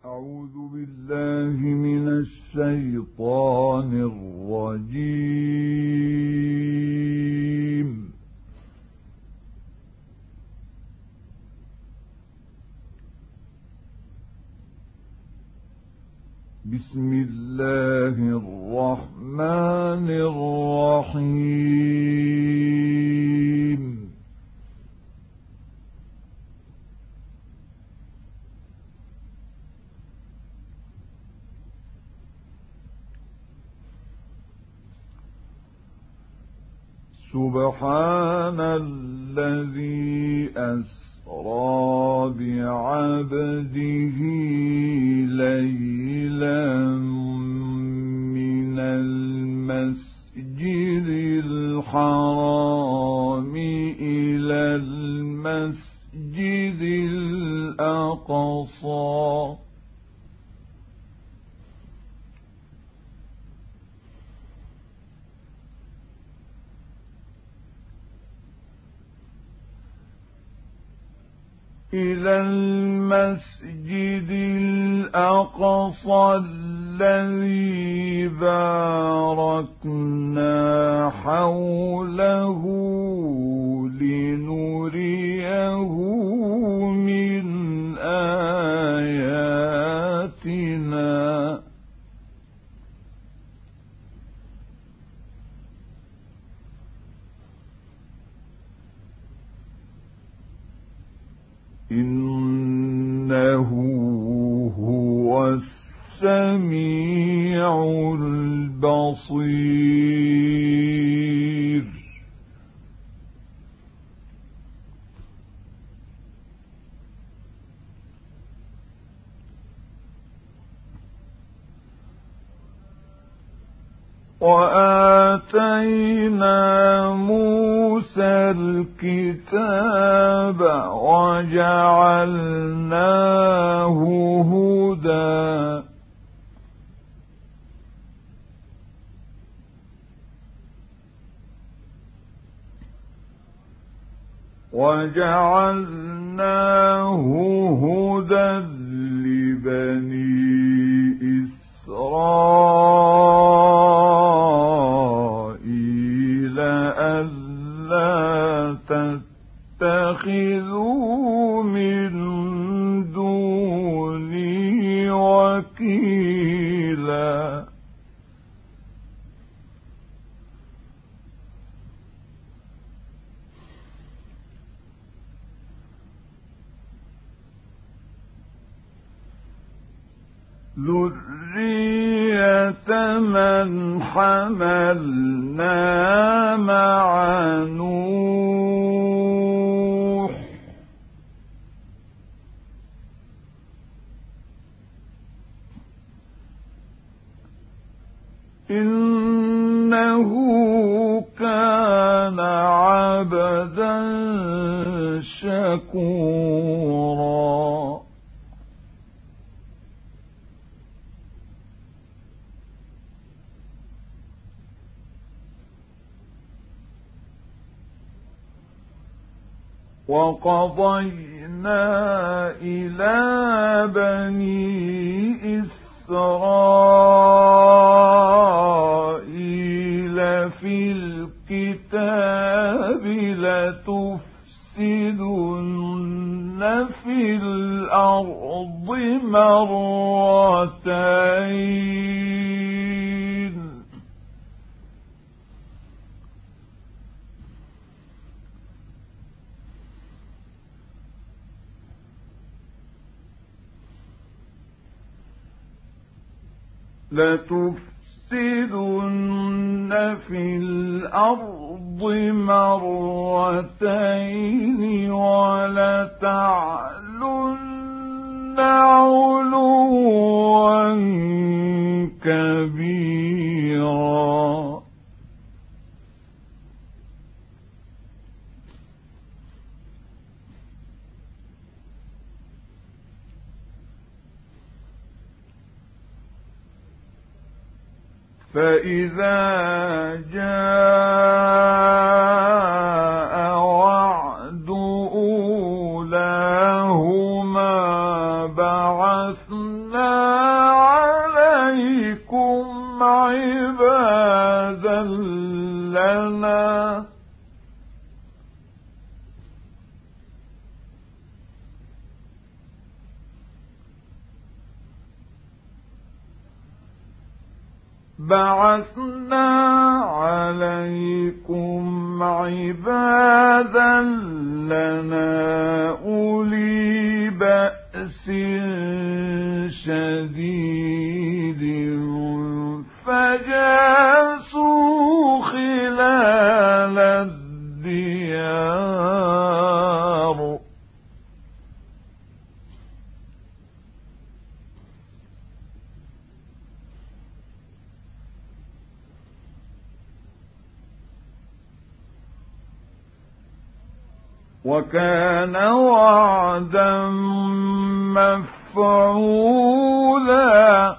أعوذ بالله من الشيطان الرجيم. بسم الله الرحمن الرحيم. سبحان الذي أسرى بعبده ليلا من المسجد الحرام إلى المسجد الأقصى الذي باركنا حوله لنريه من آياتنا إنه هو السميع البصير. وآتينا موسى الكتاب وجعلناه هدى لبني إسرائيل ألا تتخذوا من دوني وكيلا. ذرية من حملنا مع نوح إنه كان عبدا شكورا. وقضينا إلى بني إسرائيل في الكتاب لتفسدن في الأرض مرتين ولتعلن علوا كبيرا. فإذا جاء وعد أولاهما بعثنا عليكم عبادا لنا أولي بأس شديد فجاسوا خلال الديار وكان وعدا مفعولا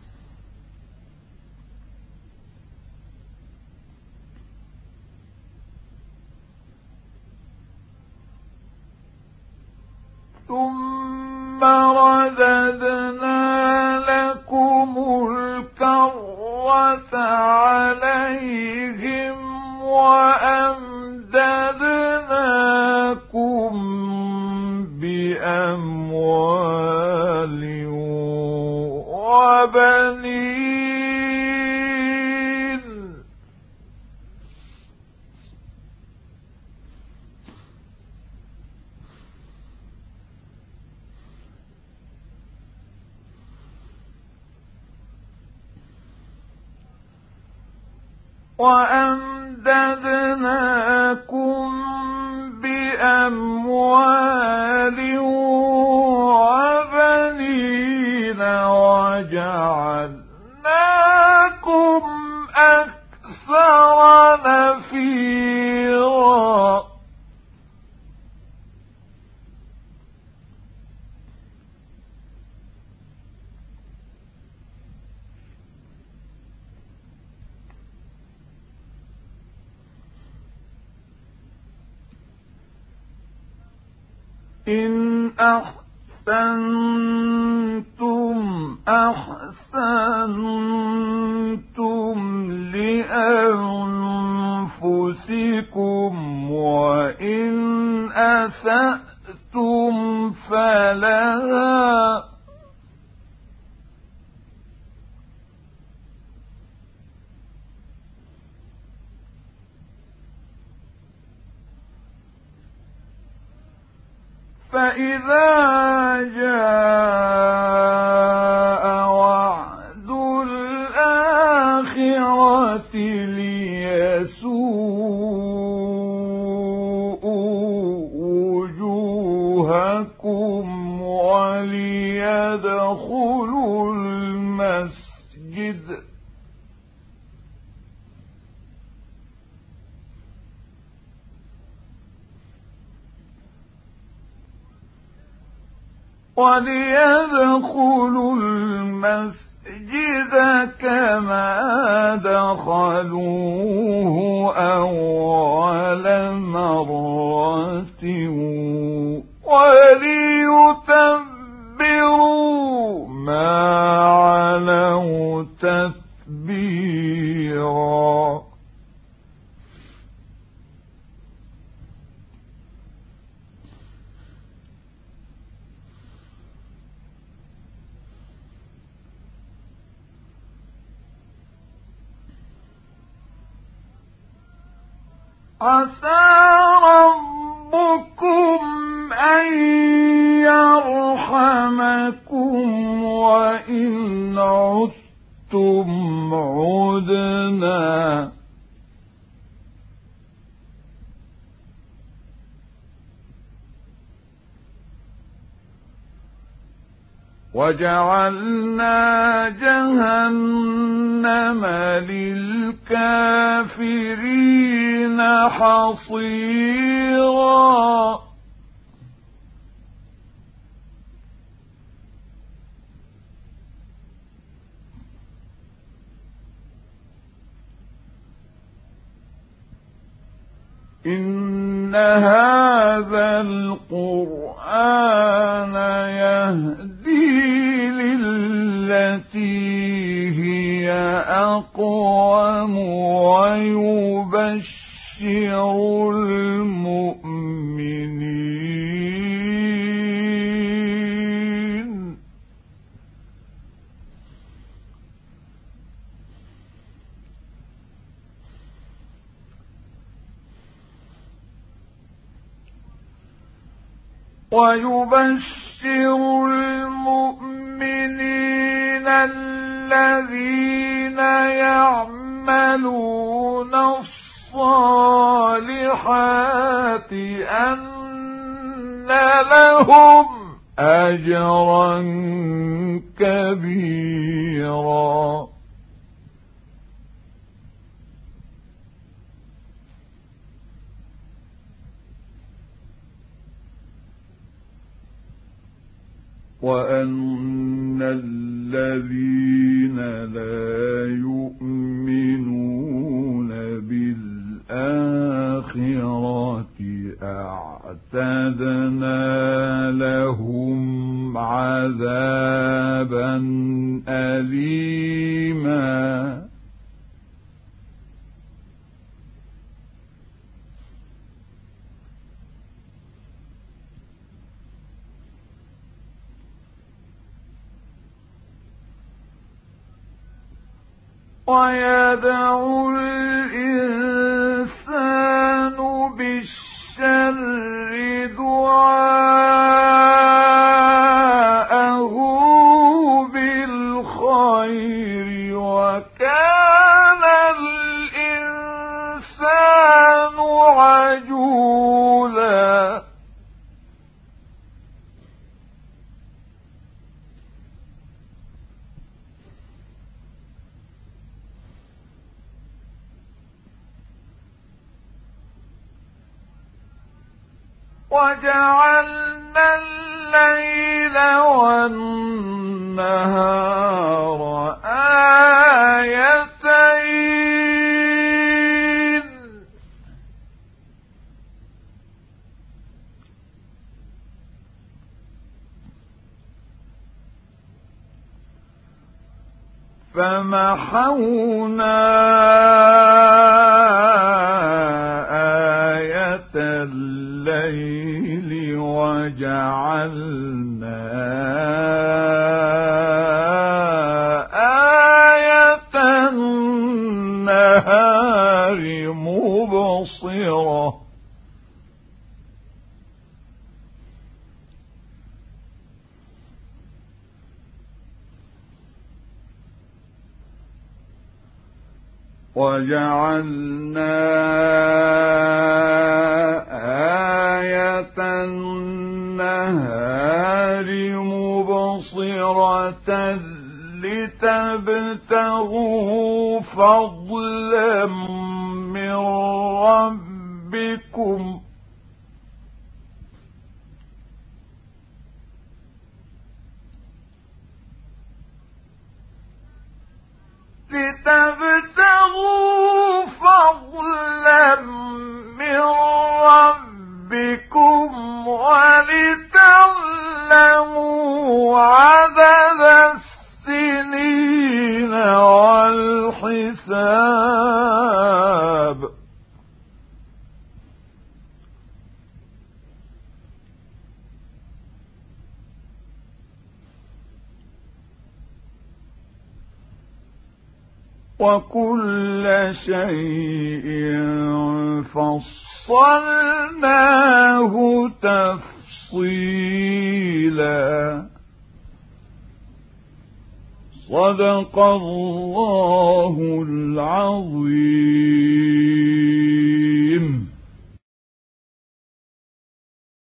ثم رددنا لكم الكرة عليهم وأمددناكم بأموال وبنين وأمددناكم بأموال وبنين وجعلناكم أكثر نفيرا إن أحسنتم أحسنتم لأنفسكم وإن أسأتم فلها فإذا جاء وعد الآخرة ليسوءوا وجوهكم وليدخلوا المسجد كما دخلوه أول مرة وليتبروا ما علوا تتبيرا عسى ربكم أن يرحمكم وإن عدتم عدنا وجعلنا جهنم للكافرين حصيرا إن هذا القرآن يهدي بالتي هي أقوم ويبشر المؤمنين الذين يعملون الصالحات أن لهم أجرا كبيرا وأن الذين لا يؤمنون بالآخرة أعتدنا لهم عذابا أليما ويدعو الإنسان بالشر دعاءه بالخير وكان الإنسان عجولا وجعلنا الليل والنهار آيتين فمحونا آية الليل وجعلنا آية النهار مبصرة وجعلنا آية النهار مبصرة لتبتغوا فضلا من ربكم ولتعلموا عدد السنين والحساب وكل شيء فصلناه تفصيلا صدق الله العظيم.